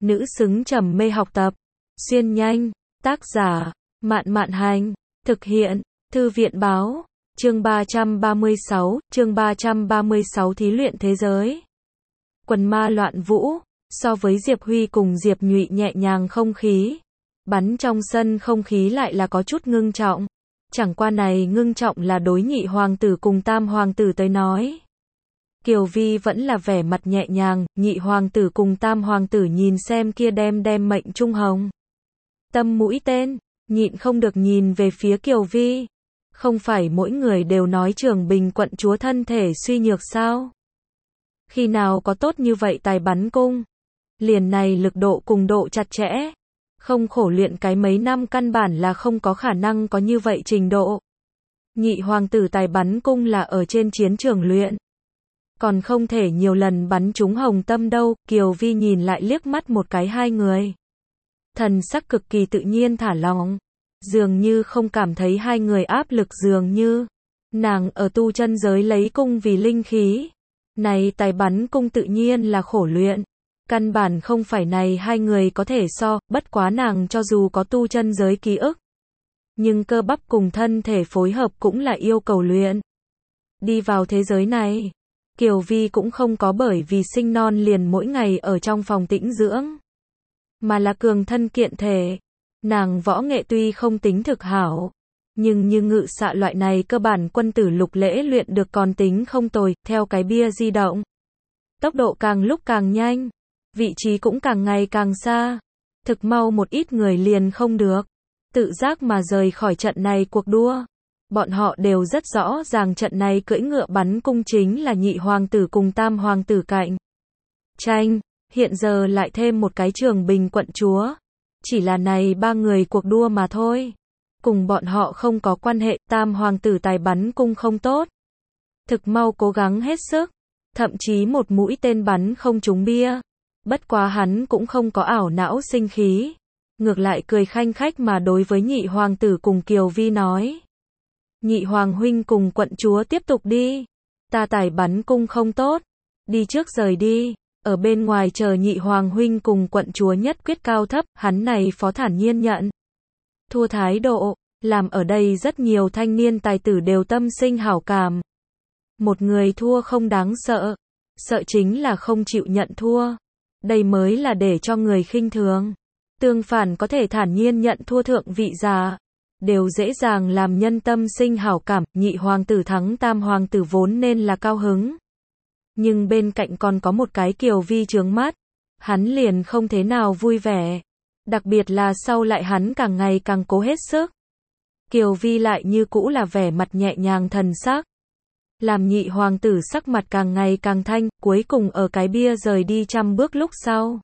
nữ xứng trầm mê học tập. Xuyên nhanh, tác giả, Mạn Mạn Hành, thực hiện, Thư viện Báo, chương 336, thí luyện thế giới. Quần ma loạn vũ, so với Diệp Huy cùng Diệp Nhụy nhẹ nhàng không khí, bắn trong sân không khí lại là có chút ngưng trọng. Chẳng qua này ngưng trọng là đối nhị hoàng tử cùng tam hoàng tử tới nói. Kiều Vi vẫn là vẻ mặt nhẹ nhàng, nhị hoàng tử cùng tam hoàng tử nhìn xem kia đem mệnh trung hồng tâm mũi tên, nhịn không được nhìn về phía Kiều Vi. Không phải mỗi người đều nói Trường Bình quận chúa thân thể suy nhược sao? Khi nào có tốt như vậy tài bắn cung? Liền này lực độ cùng độ chặt chẽ. Không khổ luyện cái mấy năm căn bản là không có khả năng có như vậy trình độ. Nhị hoàng tử tài bắn cung là ở trên chiến trường luyện. Còn không thể nhiều lần bắn trúng hồng tâm đâu. Kiều Vi nhìn lại liếc mắt một cái hai người. Thần sắc cực kỳ tự nhiên thả lỏng. Dường như không cảm thấy hai người áp lực, dường như nàng ở tu chân giới lấy cung vì linh khí. Này tài bắn cung tự nhiên là khổ luyện. Căn bản không phải này hai người có thể so, bất quá nàng cho dù có tu chân giới ký ức. Nhưng cơ bắp cùng thân thể phối hợp cũng là yêu cầu luyện. Đi vào thế giới này, Kiều Vi cũng không có bởi vì sinh non liền mỗi ngày ở trong phòng tĩnh dưỡng. Mà là cường thân kiện thể. Nàng võ nghệ tuy không tính thực hảo, nhưng như ngự xạ loại này cơ bản quân tử lục lễ luyện được còn tính không tồi, theo cái bia di động. Tốc độ càng lúc càng nhanh, vị trí cũng càng ngày càng xa, thực mau một ít người liền không được, tự giác mà rời khỏi trận này cuộc đua. Bọn họ đều rất rõ ràng trận này cưỡi ngựa bắn cung chính là nhị hoàng tử cùng tam hoàng tử cạnh tranh, hiện giờ lại thêm một cái Trường Bình quận chúa. Chỉ là này ba người cuộc đua mà thôi. Cùng bọn họ không có quan hệ, tam hoàng tử tài bắn cung không tốt. Thực mau cố gắng hết sức. Thậm chí một mũi tên bắn không trúng bia. Bất quá hắn cũng không có ảo não sinh khí. Ngược lại cười khanh khách mà đối với nhị hoàng tử cùng Kiều Vi nói. Nhị hoàng huynh cùng quận chúa tiếp tục đi. Ta tài bắn cung không tốt. Đi trước rời đi. Ở bên ngoài chờ nhị hoàng huynh cùng quận chúa nhất quyết cao thấp, hắn này phó thản nhiên nhận thua thái độ, làm ở đây rất nhiều thanh niên tài tử đều tâm sinh hảo cảm. Một người thua không đáng sợ, sợ chính là không chịu nhận thua. Đây mới là để cho người khinh thường. Tương phản có thể thản nhiên nhận thua thượng vị giả, đều dễ dàng làm nhân tâm sinh hảo cảm. Nhị hoàng tử thắng tam hoàng tử vốn nên là cao hứng. Nhưng bên cạnh còn có một cái Kiều Vi chướng mắt, hắn liền không thế nào vui vẻ. Đặc biệt là sau lại hắn càng ngày càng cố hết sức. Kiều Vi lại như cũ là vẻ mặt nhẹ nhàng thần sắc. Làm nhị hoàng tử sắc mặt càng ngày càng thanh, cuối cùng ở cái bia rời đi 100 bước lúc sau.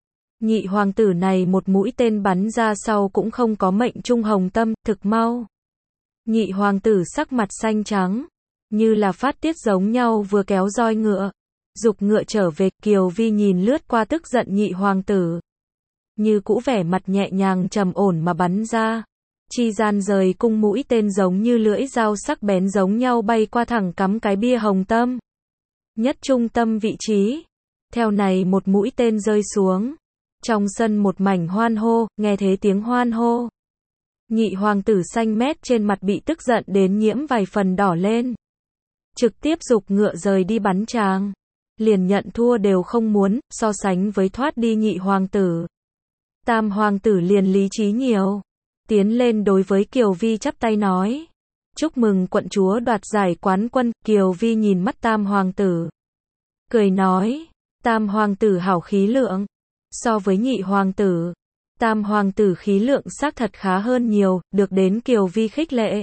Nhị hoàng tử này một mũi tên bắn ra sau cũng không có mệnh trung hồng tâm, thực mau. Nhị hoàng tử sắc mặt xanh trắng. Như là phát tiết giống nhau vừa kéo roi ngựa, dục ngựa trở về. Kiều Vi nhìn lướt qua tức giận nhị hoàng tử, như cũ vẻ mặt nhẹ nhàng trầm ổn mà bắn ra. Chi gian rời cung mũi tên giống như lưỡi dao sắc bén giống nhau bay qua thẳng cắm cái bia hồng tâm. Nhất trung tâm vị trí. Theo này một mũi tên rơi xuống. Trong sân một mảnh hoan hô, nghe thế tiếng hoan hô. Nhị hoàng tử xanh mét trên mặt bị tức giận đến nhiễm vài phần đỏ lên. Trực tiếp dục ngựa rời đi bắn tràng. Liền nhận thua đều không muốn, so sánh với thoát đi nhị hoàng tử. Tam hoàng tử liền lý trí nhiều. Tiến lên đối với Kiều Vi chắp tay nói. Chúc mừng quận chúa đoạt giải quán quân. Kiều Vi nhìn mắt tam hoàng tử. Cười nói. Tam hoàng tử hảo khí lượng. So với nhị hoàng tử, tam hoàng tử khí lượng xác thật khá hơn nhiều, được đến Kiều Vi khích lệ.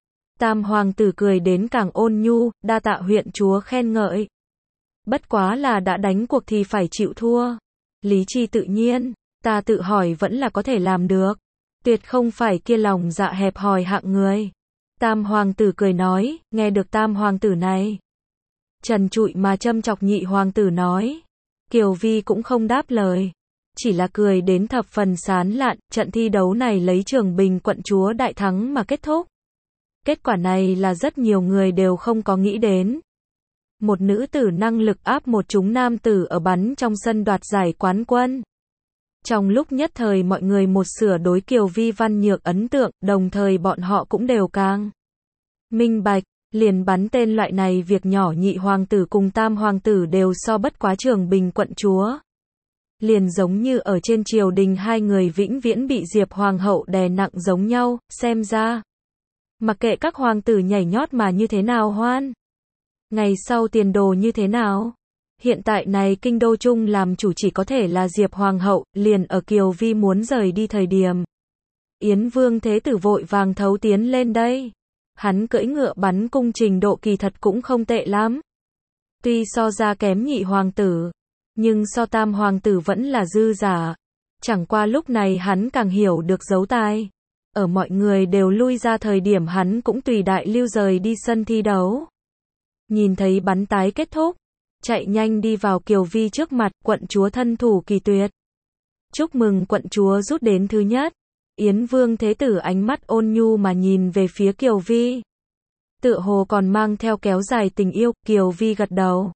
Tam hoàng tử cười đến càng ôn nhu, đa tạ huyện chúa khen ngợi. Bất quá là đã đánh cuộc thì phải chịu thua. Lý trí tự nhiên, ta tự hỏi vẫn là có thể làm được. Tuyệt không phải kia lòng dạ hẹp hòi hạng người. Tam hoàng tử cười nói, nghe được tam hoàng tử này. Trần trụi mà châm chọc nhị hoàng tử nói. Kiều Vi cũng không đáp lời. Chỉ là cười đến thập phần sán lạn. Trận thi đấu này lấy Trường Bình quận chúa đại thắng mà kết thúc. Kết quả này là rất nhiều người đều không có nghĩ đến. Một nữ tử năng lực áp một chúng nam tử ở bắn trong sân đoạt giải quán quân. Trong lúc nhất thời mọi người một sửa đối Kiều Vi văn nhược ấn tượng, đồng thời bọn họ cũng đều càng minh bạch, liền bắn tên loại này việc nhỏ nhị hoàng tử cùng tam hoàng tử đều so bất quá Trường Bình quận chúa. Liền giống như ở trên triều đình hai người vĩnh viễn bị Diệp hoàng hậu đè nặng giống nhau, xem ra. Mặc kệ các hoàng tử nhảy nhót mà như thế nào hoan. Ngày sau tiền đồ như thế nào. Hiện tại này kinh đô chung làm chủ chỉ có thể là Diệp hoàng hậu, liền ở Kiều Vi muốn rời đi thời điểm. Yến Vương Thế Tử vội vàng thấu tiến lên đây. Hắn cưỡi ngựa bắn cung trình độ kỳ thật cũng không tệ lắm. Tuy so ra kém nhị hoàng tử, nhưng so tam hoàng tử vẫn là dư giả. Chẳng qua lúc này hắn càng hiểu được dấu tài. Ở mọi người đều lui ra thời điểm hắn cũng tùy đại lưu rời đi sân thi đấu. Nhìn thấy bắn tái kết thúc, chạy nhanh đi vào Kiều Vi trước mặt, quận chúa thân thủ kỳ tuyệt. Chúc mừng quận chúa rút đến thứ nhất. Yến Vương Thế Tử ánh mắt ôn nhu mà nhìn về phía Kiều Vi. Tựa hồ còn mang theo kéo dài tình yêu, Kiều Vi gật đầu.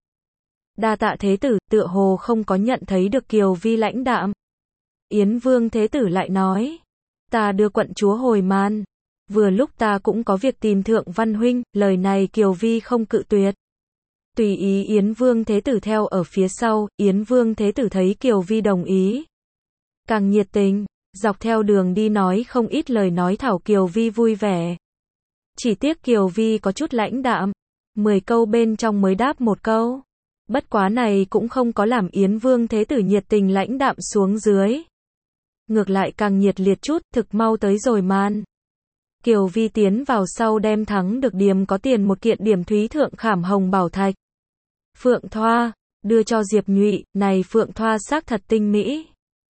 Đa tạ Thế Tử, tựa hồ không có nhận thấy được Kiều Vi lãnh đạm. Yến Vương Thế Tử lại nói, ta đưa quận chúa hồi man. Vừa lúc ta cũng có việc tìm Thượng Văn Huynh, lời này Kiều Vi không cự tuyệt. Tùy ý Yến Vương Thế Tử theo ở phía sau, Yến Vương Thế Tử thấy Kiều Vi đồng ý. Càng nhiệt tình, dọc theo đường đi nói không ít lời nói thảo Kiều Vi vui vẻ. Chỉ tiếc Kiều Vi có chút lãnh đạm, 10 câu bên trong mới đáp một câu. Bất quá này cũng không có làm Yến Vương Thế Tử nhiệt tình lãnh đạm xuống dưới. Ngược lại càng nhiệt liệt chút, thực mau tới rồi man. Kiều Vi tiến vào sau đem thắng được điểm có tiền một kiện điểm thúy thượng khảm hồng bảo thạch. Phượng thoa, đưa cho Diệp Nhụy, này phượng thoa xác thật tinh mỹ.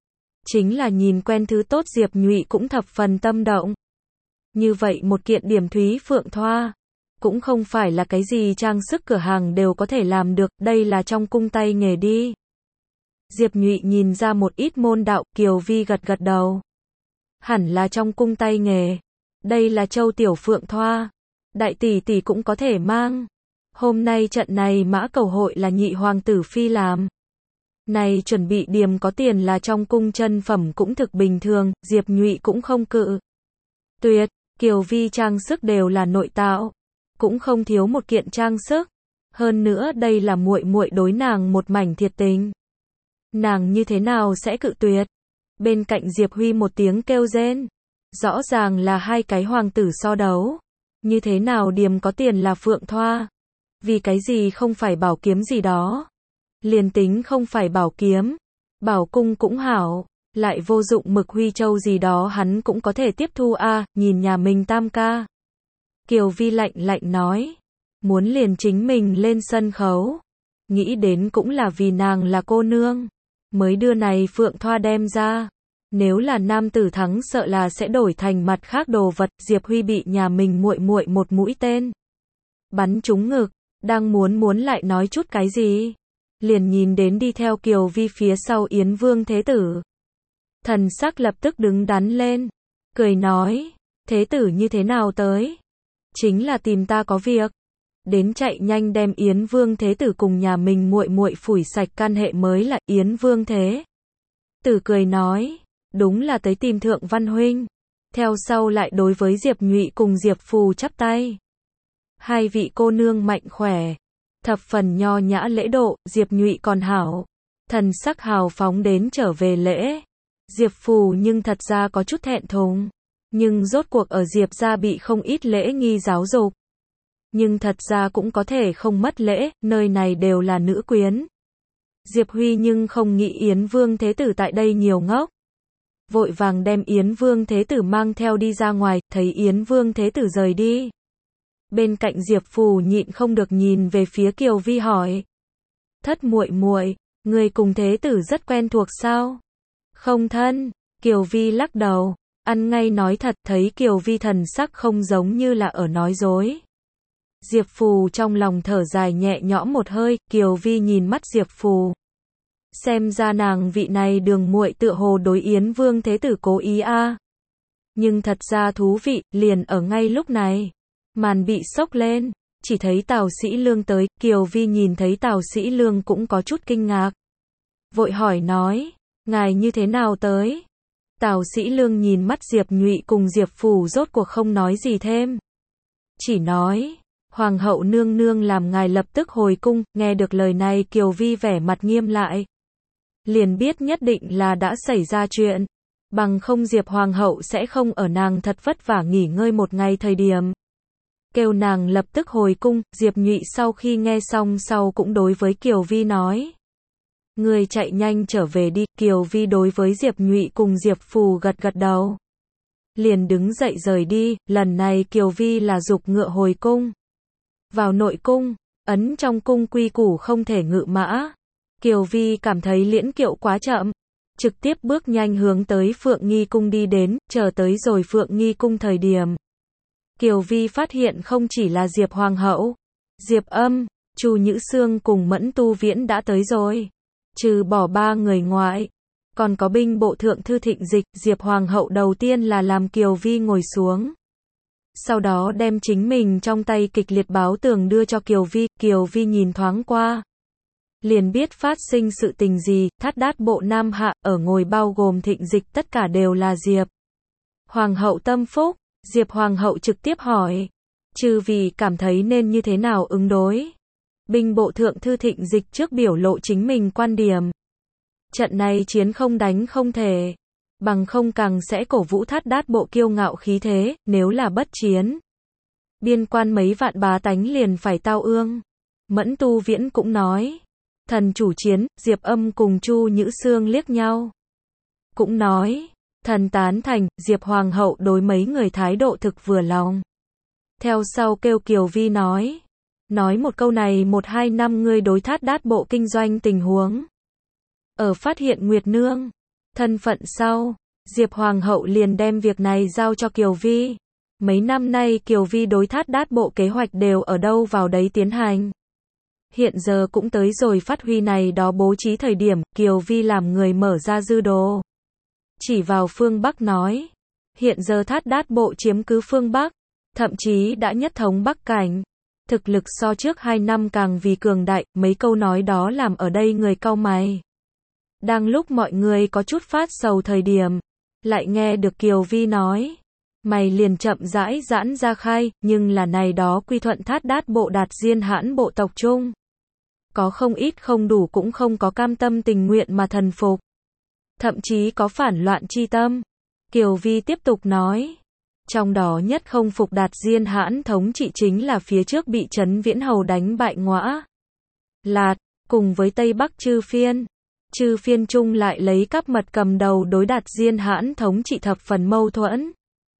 Chính là nhìn quen thứ tốt Diệp Nhụy cũng thập phần tâm động. Như vậy một kiện điểm thúy phượng thoa, cũng không phải là cái gì trang sức cửa hàng đều có thể làm được, đây là trong cung tay nghề đi. Diệp Nhụy nhìn ra một ít môn đạo, Kiều Vi gật gật đầu. Hẳn là trong cung tay nghề. Đây là châu tiểu phượng thoa. Đại tỷ tỷ cũng có thể mang. Hôm nay trận này mã cầu hội là nhị hoàng tử phi làm. Này chuẩn bị điểm có tiền là trong cung chân phẩm cũng thực bình thường, Diệp Nhụy cũng không cự. Tuyệt, Kiều Vi trang sức đều là nội tạo. Cũng không thiếu một kiện trang sức. Hơn nữa đây là muội muội đối nàng một mảnh thiệt tình. Nàng như thế nào sẽ cự tuyệt? Bên cạnh Diệp Huy một tiếng kêu rên. Rõ ràng là hai cái hoàng tử so đấu. Như thế nào điểm có tiền là phượng thoa? Vì cái gì không phải bảo kiếm gì đó? Liền tính không phải bảo kiếm, bảo cung cũng hảo, lại vô dụng mực huy châu gì đó hắn cũng có thể tiếp thu a, nhìn nhà mình tam ca. Kiều Vi lạnh lạnh nói, muốn liền chính mình lên sân khấu. Nghĩ đến cũng là vì nàng là cô nương, mới đưa này phượng thoa đem ra. Nếu là nam tử thắng sợ là sẽ đổi thành mặt khác đồ vật, Diệp Huy bị nhà mình muội muội một mũi tên bắn trúng ngực, đang muốn lại nói chút cái gì, liền nhìn đến đi theo Kiều Vi phía sau Yến Vương Thế Tử. Thần sắc lập tức đứng đắn lên, cười nói, Thế Tử như thế nào tới? Chính là tìm ta có việc. Đến chạy nhanh đem Yến Vương Thế Tử cùng nhà mình muội muội phủi sạch can hệ mới là Yến Vương Thế Tử cười nói, đúng là tới tìm Thượng Văn Huynh. Theo sau lại đối với Diệp Nhụy cùng Diệp Phù chắp tay. Hai vị cô nương mạnh khỏe, thập phần nho nhã lễ độ, Diệp Nhụy còn hảo, thần sắc hào phóng đến trở về lễ. Diệp Phù nhưng thật ra có chút thẹn thùng, nhưng rốt cuộc ở Diệp gia bị không ít lễ nghi giáo dục. Nhưng thật ra cũng có thể không mất lễ, nơi này đều là nữ quyến. Diệp Huy nhưng không nghĩ Yến Vương Thế Tử tại đây nhiều ngốc. Vội vàng đem Yến Vương Thế Tử mang theo đi ra ngoài, thấy Yến Vương Thế Tử rời đi. Bên cạnh Diệp Phù nhịn không được nhìn về phía Kiều Vi hỏi. Thất muội muội, người cùng Thế Tử rất quen thuộc sao? Không thân, Kiều Vi lắc đầu, ăn ngay nói thật, thấy Kiều Vi thần sắc không giống như là ở nói dối. Diệp Phù trong lòng thở dài nhẹ nhõm một hơi, Kiều Vi nhìn mắt Diệp Phù. Xem ra nàng vị này đường muội tựa hồ đối Yến Vương Thế Tử cố ý a. Nhưng thật ra thú vị, liền ở ngay lúc này. Màn bị sốc lên, chỉ thấy Tào Sĩ Lương tới, Kiều Vi nhìn thấy Tào Sĩ Lương cũng có chút kinh ngạc. Vội hỏi nói, ngài như thế nào tới? Tào Sĩ Lương nhìn mắt Diệp Nhụy cùng Diệp Phù rốt cuộc không nói gì thêm. Chỉ nói, Hoàng hậu nương nương làm ngài lập tức hồi cung, nghe được lời này Kiều Vi vẻ mặt nghiêm lại. Liền biết nhất định là đã xảy ra chuyện. Bằng không Diệp Hoàng hậu sẽ không ở nàng thật vất vả nghỉ ngơi một ngày thời điểm. Kêu nàng lập tức hồi cung, Diệp Nhụy sau khi nghe xong sau cũng đối với Kiều Vi nói. Người chạy nhanh trở về đi, Kiều Vi đối với Diệp Nhụy cùng Diệp Phù gật gật đầu. Liền đứng dậy rời đi, lần này Kiều Vi là giục ngựa hồi cung. Vào nội cung, ấn trong cung quy củ không thể ngự mã. Kiều Vi cảm thấy liễn kiệu quá chậm. Trực tiếp bước nhanh hướng tới Phượng Nghi cung đi đến, chờ tới rồi Phượng Nghi cung thời điểm. Kiều Vi phát hiện không chỉ là Diệp Hoàng hậu, Diệp Âm, Chu Nhữ Sương cùng Mẫn Tu Viễn đã tới rồi. Trừ bỏ 3 người ngoại, còn có binh bộ thượng thư Thịnh Dịch, Diệp Hoàng hậu đầu tiên là làm Kiều Vi ngồi xuống. Sau đó đem chính mình trong tay kịch liệt báo tường đưa cho Kiều Vi nhìn thoáng qua. Liền biết phát sinh sự tình gì, Thát Đát bộ Nam Hạ, ở ngồi bao gồm Thịnh Dịch tất cả đều là Diệp Hoàng hậu tâm phúc. Diệp Hoàng hậu trực tiếp hỏi, chư vì cảm thấy nên như thế nào ứng đối. Binh bộ thượng thư Thịnh Dịch trước biểu lộ chính mình quan điểm. Trận này chiến không đánh không thể, bằng không càng sẽ cổ vũ Thát Đát bộ kiêu ngạo khí thế, nếu là bất chiến. Biên quan mấy vạn bá tánh liền phải tao ương. Mẫn Tu Viễn cũng nói, thần chủ chiến, Diệp Âm cùng Chu Nhữ Sương liếc nhau. Cũng nói, thần tán thành, Diệp Hoàng hậu đối mấy người thái độ thực vừa lòng. Theo sau kêu Kiều Vi nói một câu này 1-2 năm ngươi đối Thát Đát bộ kinh doanh tình huống. Ở phát hiện Nguyệt Nương thân phận sau, Diệp Hoàng hậu liền đem việc này giao cho Kiều Vi. Mấy năm nay Kiều Vi đối Thát Đát bộ kế hoạch đều ở đâu vào đấy tiến hành. Hiện giờ cũng tới rồi phát huy này đó bố trí thời điểm, Kiều Vi làm người mở ra dư đồ. Chỉ vào phương Bắc nói, hiện giờ Thát Đát bộ chiếm cứ phương Bắc, thậm chí đã nhất thống Bắc Cảnh. Thực lực so trước 2 năm càng vì cường đại, mấy câu nói đó làm ở đây người cau mày. Đang lúc mọi người có chút phát sầu thời điểm, lại nghe được Kiều Vi nói, mày liền chậm rãi giãn ra khai, nhưng là này đó quy thuận Thát Đát bộ đạt diên hãn bộ tộc chung. Có không ít không đủ cũng không có cam tâm tình nguyện mà thần phục. Thậm chí có phản loạn chi tâm. Kiều Vi tiếp tục nói, trong đó nhất không phục đạt diên hãn thống trị chính là phía trước bị Trấn Viễn Hầu đánh bại Ngõa Lạt, cùng với Tây Bắc Chư Phiên. Chư Phiên chung lại lấy Cáp Mật cầm đầu đối đạt diên hãn thống trị thập phần mâu thuẫn.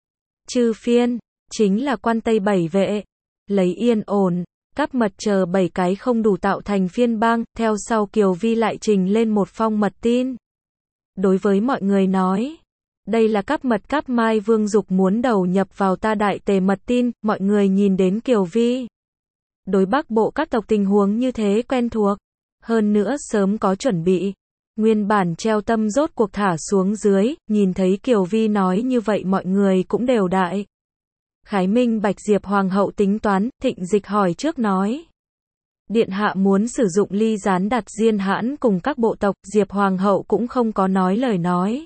Chư Phiên, chính là quan Tây 7 vệ, lấy yên ổn, Cáp Mật chờ 7 cái không đủ tạo thành phiên bang, theo sau Kiều Vi lại trình lên một phong mật tin. Đối với mọi người nói, đây là Cáp Mật Cáp Mai Vương Dục muốn đầu nhập vào ta Đại Tề mật tin, mọi người nhìn đến Kiều Vi. Đối Bắc bộ các tộc tình huống như thế quen thuộc, hơn nữa sớm có chuẩn bị. Nguyên bản treo tâm rốt cuộc thả xuống dưới, nhìn thấy Kiều Vi nói như vậy mọi người cũng đều đại. Khái minh bạch Diệp Hoàng hậu tính toán, Thịnh Dịch hỏi trước nói. Điện hạ muốn sử dụng ly gián đặt diên hãn cùng các bộ tộc, Diệp Hoàng hậu cũng không có nói lời nói.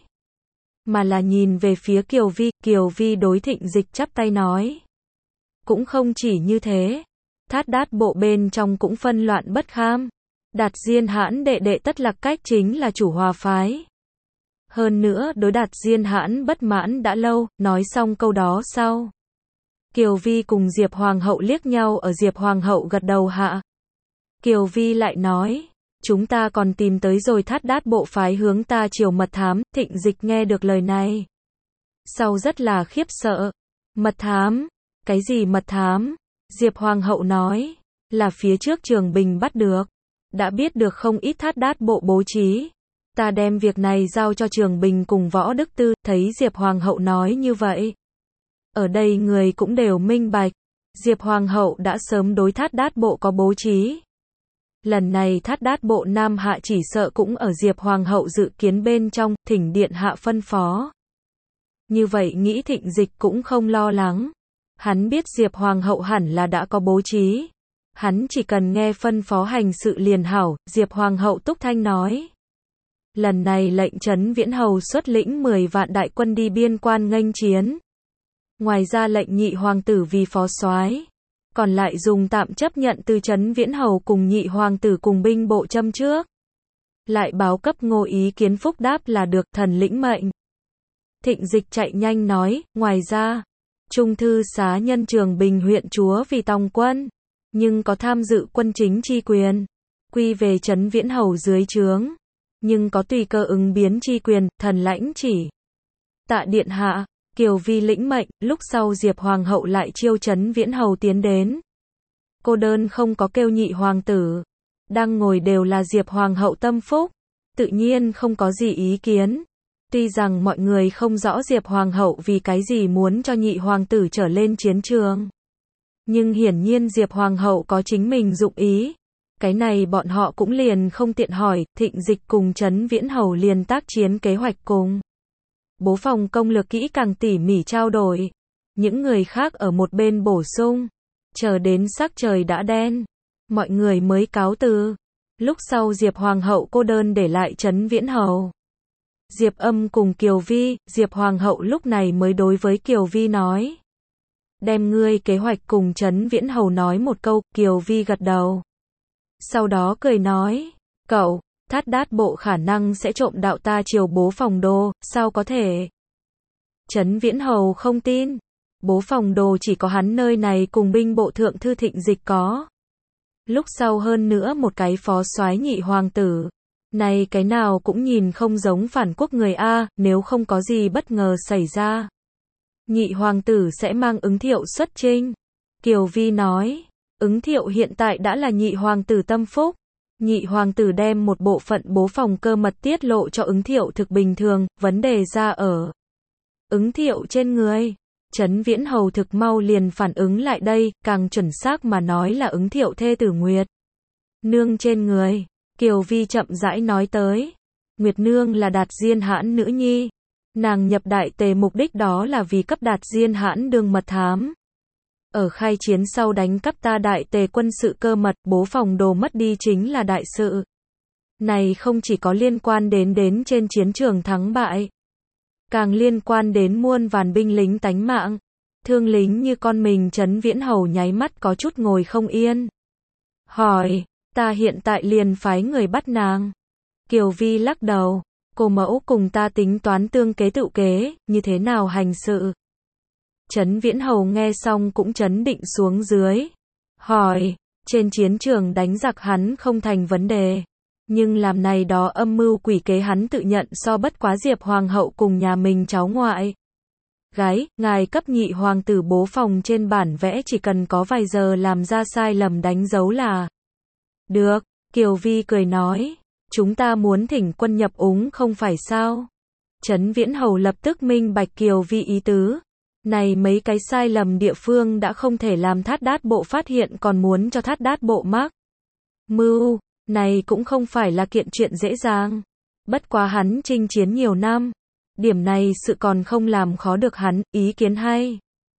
Mà là nhìn về phía Kiều Vi đối Thịnh Dịch chắp tay nói. Cũng không chỉ như thế, Thát Đát bộ bên trong cũng phân loạn bất kham. Đạt diên hãn đệ đệ Tất Lạc Cách chính là chủ hòa phái. Hơn nữa đối Đạt diên hãn bất mãn đã lâu, nói xong câu đó sau. Kiều Vi cùng Diệp Hoàng hậu liếc nhau ở Diệp Hoàng hậu gật đầu hạ. Kiều Vi lại nói, chúng ta còn tìm tới rồi Thát Đát bộ phái hướng ta chiều mật thám, Thịnh Dịch nghe được lời này. Sau rất là khiếp sợ. Mật thám? Cái gì mật thám? Diệp Hoàng hậu nói, là phía trước Trường Bình bắt được. Đã biết được không ít Thát Đát bộ bố trí. Ta đem việc này giao cho Trường Bình cùng Võ Đức Tư, thấy Diệp Hoàng hậu nói như vậy. Ở đây người cũng đều minh bạch. Diệp Hoàng hậu đã sớm đối Thát Đát bộ có bố trí. Lần này Thát Đát bộ Nam Hạ chỉ sợ cũng ở Diệp Hoàng hậu dự kiến bên trong, thỉnh điện hạ phân phó. Như vậy nghĩ Thịnh Dịch cũng không lo lắng. Hắn biết Diệp Hoàng hậu hẳn là đã có bố trí. Hắn chỉ cần nghe phân phó hành sự liền hảo, Diệp Hoàng hậu túc thanh nói. Lần này lệnh Trấn Viễn Hầu xuất lĩnh 10 vạn đại quân đi biên quan nghênh chiến. Ngoài ra lệnh nhị hoàng tử vì phó soái, còn lại dùng tạm chấp nhận từ Trấn Viễn Hầu cùng nhị hoàng tử cùng binh bộ châm trước. Lại báo cấp Ngô ý kiến phúc đáp là được, thần lĩnh mệnh. Thịnh Dịch chạy nhanh nói, ngoài ra, Trung thư xá nhân Trường Bình huyện chúa vì tòng quân, nhưng có tham dự quân chính chi quyền, quy về Trấn Viễn Hầu dưới trướng, nhưng có tùy cơ ứng biến chi quyền, thần lãnh chỉ. Tạ điện hạ, Kiều Vi lĩnh mệnh, lúc sau Diệp Hoàng hậu lại chiêu Trấn Viễn Hầu tiến đến. Cô đơn không có kêu nhị hoàng tử, đang ngồi đều là Diệp Hoàng hậu tâm phúc, tự nhiên không có gì ý kiến. Tuy rằng mọi người không rõ Diệp Hoàng hậu vì cái gì muốn cho nhị hoàng tử trở lên chiến trường, nhưng hiển nhiên Diệp Hoàng hậu có chính mình dụng ý. Cái này bọn họ cũng liền không tiện hỏi, Thịnh Dịch cùng Trấn Viễn Hầu liền tác chiến kế hoạch cùng Bố Phòng công lược kỹ càng tỉ mỉ trao đổi. Những người khác ở một bên bổ sung, chờ đến sắc trời đã đen, mọi người mới cáo từ. Lúc sau Diệp Hoàng hậu cô đơn để lại Trấn Viễn Hầu, Diệp Âm cùng Kiều Vi. Diệp Hoàng hậu lúc này mới đối với Kiều Vi nói, đem ngươi kế hoạch cùng Trấn Viễn Hầu nói một câu. Kiều Vi gật đầu, sau đó cười nói, cậu, Thát Đát bộ khả năng sẽ trộm đạo ta triều Bố Phòng đồ, sao có thể? Trấn Viễn Hầu không tin, Bố Phòng đồ chỉ có hắn nơi này cùng binh bộ thượng thư Thịnh Dịch có. Lúc sau hơn nữa một cái phó soái nhị hoàng tử, này cái nào cũng nhìn không giống phản quốc người a, nếu không có gì bất ngờ xảy ra, nhị hoàng tử sẽ mang Ứng Thiệu xuất chinh. Kiều Vi nói, Ứng Thiệu hiện tại đã là nhị hoàng tử tâm phúc, nhị hoàng tử đem một bộ phận Bố Phòng cơ mật tiết lộ cho Ứng Thiệu thực bình thường, vấn đề ra ở Ứng Thiệu trên người. Trấn Viễn Hầu thực mau liền phản ứng lại đây, càng chuẩn xác mà nói là Ứng Thiệu thê tử Nguyệt Nương trên người. Kiều Vi chậm rãi nói tới, Nguyệt Nương là Đạt Diên Hãn nữ nhi, nàng nhập Đại Tề mục đích đó là vì cấp Đạt Diên Hãn đương mật thám. Ở khai chiến sau đánh cắp ta Đại Tề quân sự cơ mật, Bố Phòng đồ mất đi chính là đại sự. Này không chỉ có liên quan đến trên chiến trường thắng bại, càng liên quan đến muôn vàn binh lính tánh mạng, thương lính như con mình. Trấn Viễn Hầu nháy mắt có chút ngồi không yên, hỏi, ta hiện tại liền phái người bắt nàng. Kiều Vi lắc đầu, cô mẫu cùng ta tính toán tương kế tự kế, như thế nào hành sự. Trấn Viễn Hầu nghe xong cũng trấn định xuống dưới, hỏi, trên chiến trường đánh giặc hắn không thành vấn đề, nhưng làm này đó âm mưu quỷ kế hắn tự nhận so bất quá Diệp Hoàng hậu cùng nhà mình cháu ngoại gái. Ngài cấp nhị hoàng tử Bố Phòng trên bản vẽ chỉ cần có vài giờ làm ra sai lầm đánh dấu là được. Kiều Vi cười nói, chúng ta muốn thỉnh quân nhập úng không phải sao? Trấn Viễn Hầu lập tức minh bạch Kiều Vi ý tứ. Này mấy cái sai lầm địa phương đã không thể làm Thát Đát bộ phát hiện, còn muốn cho Thát Đát bộ mắc mưu, này cũng không phải là kiện chuyện dễ dàng. Bất quá hắn chinh chiến nhiều năm, điểm này sự còn không làm khó được hắn. Ý kiến hay.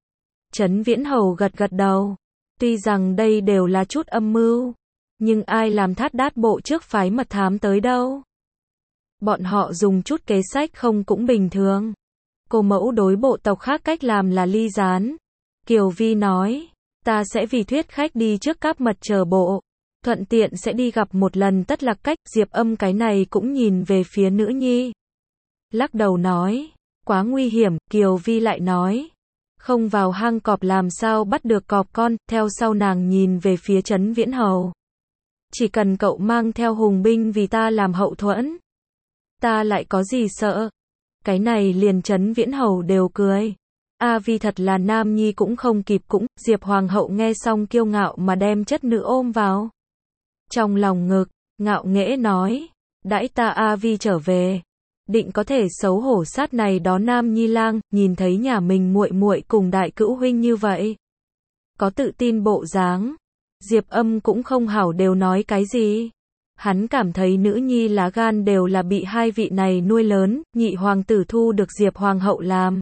Trấn Viễn Hầu gật gật đầu, tuy rằng đây đều là chút âm mưu, nhưng ai làm Thát Đát bộ trước phái mật thám tới đâu? Bọn họ dùng chút kế sách không cũng bình thường. Cô mẫu đối bộ tộc khác cách làm là ly gián. Kiều Vi nói, ta sẽ vì thuyết khách đi trước cáp mật chờ bộ, thuận tiện sẽ đi gặp một lần Tất Lạc Cách. Diệp Âm cái này cũng nhìn về phía nữ nhi, lắc đầu nói, quá nguy hiểm. Kiều Vi lại nói, không vào hang cọp làm sao bắt được cọp con. Theo sau nàng nhìn về phía Trấn Viễn Hầu, chỉ cần cậu mang theo hùng binh vì ta làm hậu thuẫn, ta lại có gì sợ. Cái này liền Trấn Viễn Hầu đều cười. A Vi thật là nam nhi cũng không kịp cũng. Diệp Hoàng hậu nghe xong kiêu ngạo mà đem chất nữ ôm vào trong lòng ngực, ngạo nghễ nói, đãi ta A Vi trở về, định có thể xấu hổ sát này đó nam nhi lang. Nhìn thấy nhà mình muội muội cùng đại cữu huynh như vậy, có tự tin bộ dáng, Diệp Âm cũng không hảo đều nói cái gì. Hắn cảm thấy nữ nhi lá gan đều là bị hai vị này nuôi lớn. Nhị hoàng tử thu được Diệp Hoàng hậu làm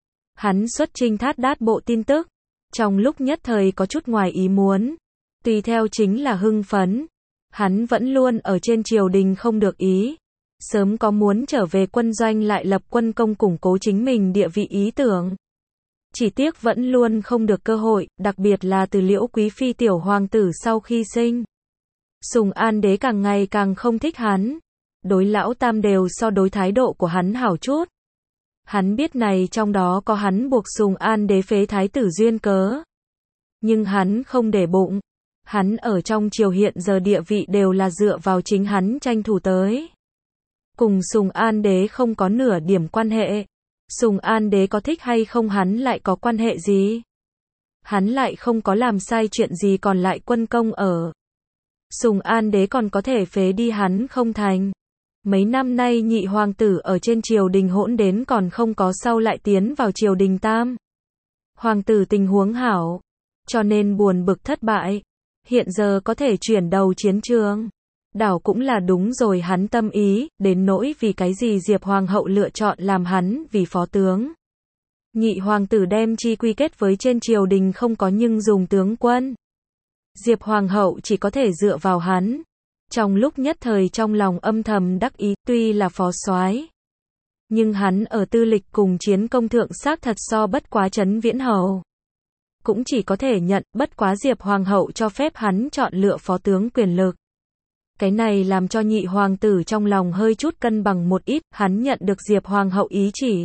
hắn xuất chinh Thát Đát bộ tin tức, trong lúc nhất thời có chút ngoài ý muốn, tùy theo chính là hưng phấn. Hắn vẫn luôn ở trên triều đình không được ý, Sớm có muốn trở về quân doanh lại lập quân công củng cố chính mình địa vị ý tưởng. Chỉ tiếc vẫn luôn không được cơ hội, đặc biệt là từ Liễu Quý Phi tiểu hoàng tử sau khi sinh. Sùng An Đế càng ngày càng không thích hắn. Đối lão tam đều so đối thái độ của hắn hảo chút. Hắn biết này trong đó có hắn buộc Sùng An Đế phế thái tử duyên cớ. Nhưng hắn không để bụng. Hắn ở trong triều hiện giờ địa vị đều là dựa vào chính hắn tranh thủ tới. Cùng Sùng An Đế không có nửa điểm quan hệ. Sùng An Đế có thích hay không hắn lại có quan hệ gì? Hắn lại không có làm sai chuyện gì còn lại quân công ở. Sùng An Đế còn có thể phế đi hắn không thành. Mấy năm nay nhị hoàng tử ở trên triều đình hỗn đến còn không có sau lại tiến vào triều đình tam. Hoàng tử tình huống hảo, cho nên buồn bực thất bại. Hiện giờ có thể chuyển đầu chiến trường. Đảo cũng là đúng rồi hắn tâm ý, đến nỗi vì cái gì Diệp Hoàng hậu lựa chọn làm hắn vì phó tướng. Nhị hoàng tử đem chi quy kết với trên triều đình không có nhưng dùng tướng quân. Diệp Hoàng hậu chỉ có thể dựa vào hắn. Trong lúc nhất thời trong lòng âm thầm đắc ý, tuy là phó soái, nhưng hắn ở tư lịch cùng chiến công thượng xác thật so bất quá Trấn Viễn Hầu. Cũng chỉ có thể nhận, bất quá Diệp Hoàng hậu cho phép hắn chọn lựa phó tướng quyền lực. Cái này làm cho nhị hoàng tử trong lòng hơi chút cân bằng một ít, hắn nhận được Diệp Hoàng hậu ý chỉ.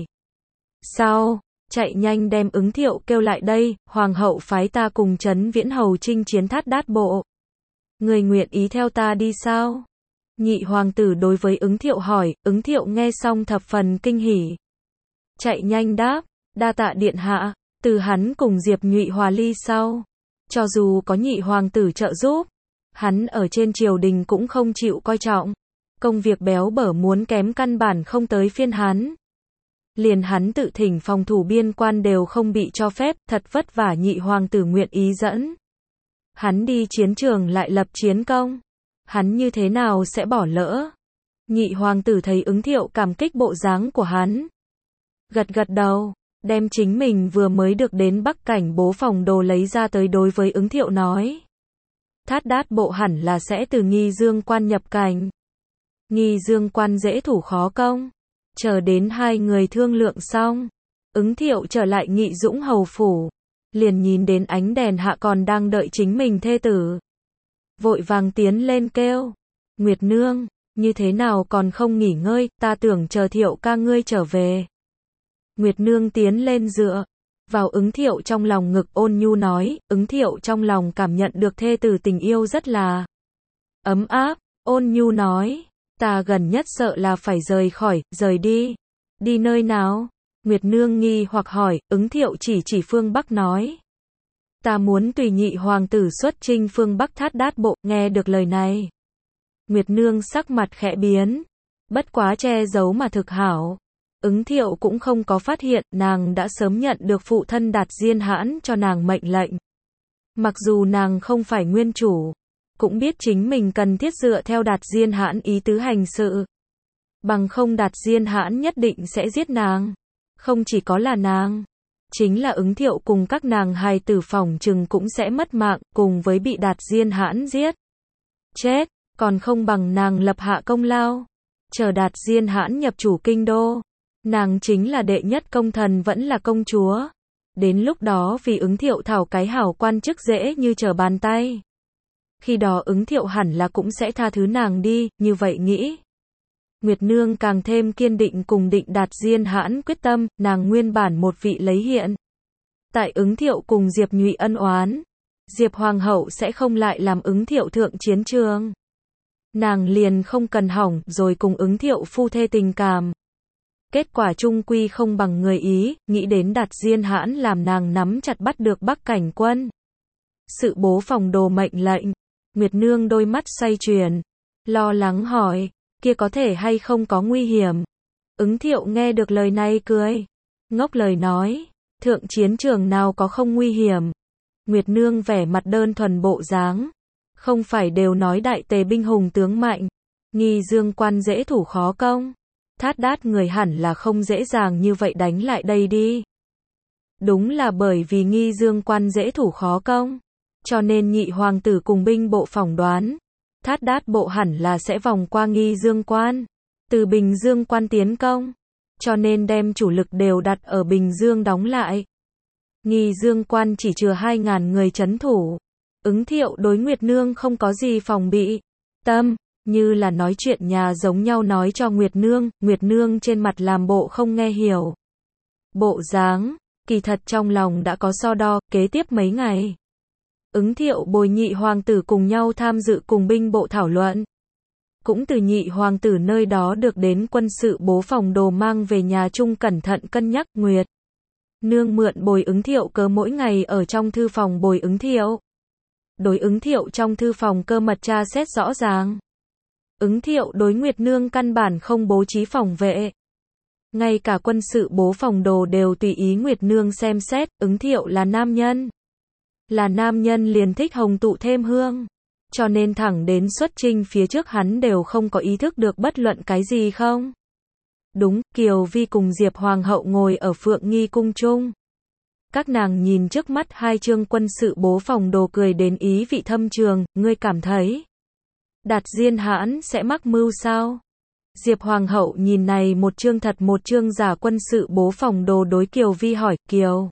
Sao? Chạy nhanh đem Ứng Thiệu kêu lại đây, Hoàng hậu phái ta cùng Trấn Viễn Hầu chinh chiến Thát Đát Bộ. Người nguyện ý theo ta đi sao? Nhị hoàng tử đối với Ứng Thiệu hỏi, Ứng Thiệu nghe xong thập phần kinh hỉ. Chạy nhanh đáp, đa tạ điện hạ, từ hắn cùng Diệp Nhụy hòa ly sau. Cho dù có nhị hoàng tử trợ giúp, hắn ở trên triều đình cũng không chịu coi trọng. Công việc béo bở muốn kém căn bản không tới phiên hắn. Liền hắn tự thỉnh phòng thủ biên quan đều không bị cho phép, thật vất vả nhị hoàng tử nguyện ý dẫn. Hắn đi chiến trường lại lập chiến công. Hắn như thế nào sẽ bỏ lỡ? Nhị hoàng tử thấy Ứng Thiệu cảm kích bộ dáng của hắn. Gật gật đầu, đem chính mình vừa mới được đến Bắc Cảnh bố phòng đồ lấy ra tới đối với Ứng Thiệu nói. Thát Đát Bộ hẳn là sẽ từ Nghi Dương Quan nhập cảnh. Nghi Dương Quan dễ thủ khó công. Chờ đến hai người thương lượng xong, Ứng Thiệu trở lại Nghị Dũng hầu phủ, liền nhìn đến ánh đèn hạ còn đang đợi chính mình thê tử. Vội vàng tiến lên kêu, Nguyệt Nương, như thế nào còn không nghỉ ngơi, ta tưởng chờ Thiệu ca ngươi trở về. Nguyệt Nương tiến lên dựa vào Ứng Thiệu trong lòng ngực ôn nhu nói, Ứng Thiệu trong lòng cảm nhận được thê tử tình yêu rất là ấm áp, ôn nhu nói, ta gần nhất sợ là phải rời đi. Đi nơi nào? Nguyệt Nương nghi hoặc hỏi, Ứng Thiệu chỉ phương Bắc nói. Ta muốn tùy nhị hoàng tử xuất chinh phương Bắc Thát Đát Bộ, nghe được lời này. Nguyệt Nương sắc mặt khẽ biến, bất quá che giấu mà thực hảo. Ứng Thiệu cũng không có phát hiện, nàng đã sớm nhận được phụ thân Đạt Diên Hãn cho nàng mệnh lệnh. Mặc dù nàng không phải nguyên chủ, cũng biết chính mình cần thiết dựa theo Đạt Diên Hãn ý tứ hành sự. Bằng không Đạt Diên Hãn nhất định sẽ giết nàng. Không chỉ có là nàng, chính là Ứng Thiệu cùng các nàng hài tử phỏng chừng cũng sẽ mất mạng, cùng với bị Đạt Diên Hãn giết. Chết, còn không bằng nàng lập hạ công lao. Chờ Đạt Diên Hãn nhập chủ kinh đô, nàng chính là đệ nhất công thần vẫn là công chúa. Đến lúc đó vì Ứng Thiệu thảo cái hảo quan chức dễ như trở bàn tay. Khi đó Ứng Thiệu hẳn là cũng sẽ tha thứ nàng đi, như vậy nghĩ. Nguyệt Nương càng thêm kiên định cùng định Đạt Diên Hãn quyết tâm, nàng nguyên bản một vị lấy hiện. Tại Ứng Thiệu cùng Diệp Nhụy ân oán, Diệp Hoàng hậu sẽ không lại làm Ứng Thiệu thượng chiến trường. Nàng liền không cần hỏng rồi cùng Ứng Thiệu phu thê tình cảm. Kết quả chung quy không bằng người ý, nghĩ đến Đạt Diên Hãn làm nàng nắm chặt bắt được Bắc Cảnh quân. Sự bố phòng đồ mệnh lệnh, Nguyệt Nương đôi mắt xoay chuyển, lo lắng hỏi, kia có thể hay không có nguy hiểm. Ứng Thiệu nghe được lời này cười, ngốc lời nói, thượng chiến trường nào có không nguy hiểm. Nguyệt Nương vẻ mặt đơn thuần bộ dáng, không phải đều nói đại tề binh hùng tướng mạnh, Nghi Dương Quan dễ thủ khó công. Thát Đát người hẳn là không dễ dàng như vậy đánh lại đây đi. Đúng là bởi vì Nghi Dương Quan dễ thủ khó công, cho nên nhị hoàng tử cùng binh bộ phỏng đoán, Thát Đát Bộ hẳn là sẽ vòng qua Nghi Dương Quan. từ Bình Dương quan tiến công, cho nên đem chủ lực đều đặt ở Bình Dương đóng lại. Nghi Dương quan chỉ chừa 2.000 người trấn thủ. Ứng Thiệu đối Nguyệt Nương không có gì phòng bị. Tâm, như là nói chuyện nhà giống nhau nói cho Nguyệt Nương trên mặt làm bộ không nghe hiểu. Bộ dáng, kỳ thật trong lòng đã có so đo, kế tiếp mấy ngày. Ứng Thiệu bồi nhị hoàng tử cùng nhau tham dự cùng binh bộ thảo luận. Cũng từ nhị hoàng tử nơi đó được đến quân sự bố phòng đồ mang về nhà chung cẩn thận cân nhắc. Nguyệt Nương mượn bồi Ứng Thiệu cớ mỗi ngày ở trong thư phòng bồi Ứng Thiệu. Đối Ứng Thiệu trong thư phòng cơ mật tra xét rõ ràng. Ứng Thiệu đối Nguyệt Nương căn bản không bố trí phòng vệ. Ngay cả quân sự bố phòng đồ đều tùy ý Nguyệt Nương xem xét. Ứng Thiệu là nam nhân. Là nam nhân liền thích hồng tụ thêm hương. Cho nên thẳng đến xuất chinh phía trước hắn đều không có ý thức được bất luận cái gì không. Đúng, Kiều Vi cùng Diệp Hoàng hậu ngồi ở Phượng Nghi cung chung. Các nàng nhìn trước mắt hai chương quân sự bố phòng đồ cười đến ý vị thâm trường. Ngươi cảm thấy Đạt Diên hãn sẽ mắc mưu sao? Diệp Hoàng hậu nhìn này một chương thật một chương giả quân sự bố phòng đồ đối Kiều Vi hỏi. Kiều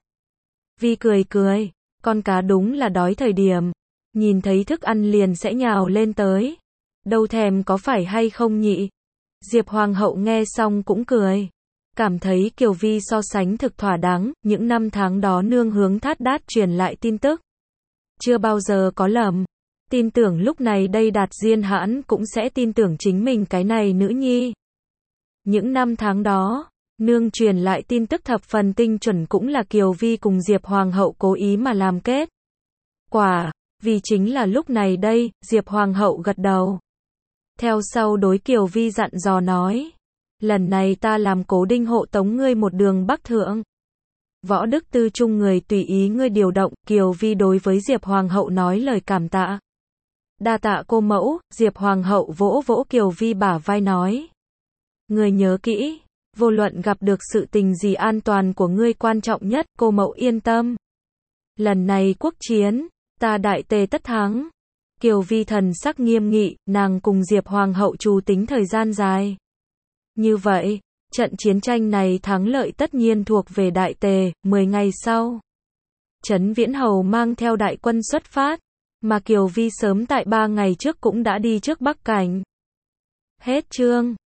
Vi cười cười, con cá đúng là đói thời điểm, nhìn thấy thức ăn liền sẽ nhào lên tới. Đâu thèm có phải hay không nhị? Diệp Hoàng hậu nghe xong cũng cười, cảm thấy Kiều Vi so sánh thực thỏa đáng. Những năm tháng đó nương hướng Thát Đát truyền lại tin tức, chưa bao giờ có lầm. Tin tưởng lúc này đây Đạt Diên hãn cũng sẽ tin tưởng chính mình cái này nữ nhi. Những năm tháng đó, nương truyền lại tin tức thập phần tinh chuẩn cũng là Kiều Vi cùng Diệp Hoàng hậu cố ý mà làm kết quả. Vì chính là lúc này đây, Diệp Hoàng hậu gật đầu. Theo sau đối Kiều Vi dặn dò nói. Lần này ta làm Cố Đinh hộ tống ngươi một đường bắc thượng. Võ Đức Tư chung người tùy ý ngươi điều động. Kiều Vi đối với Diệp Hoàng hậu nói lời cảm tạ. Đa tạ cô mẫu. Diệp Hoàng hậu vỗ vỗ Kiều Vi bả vai nói. Ngươi nhớ kỹ, vô luận gặp được sự tình gì an toàn của ngươi quan trọng nhất, cô mẫu yên tâm. Lần này quốc chiến, ta đại tề tất thắng. Kiều Vi thần sắc nghiêm nghị, nàng cùng Diệp Hoàng hậu trù tính thời gian dài. Như vậy, trận chiến tranh này thắng lợi tất nhiên thuộc về đại tề. 10 ngày sau, Trấn Viễn Hầu mang theo đại quân xuất phát, mà Kiều Vi sớm tại 3 ngày trước cũng đã đi trước Bắc Cảnh. Hết chương.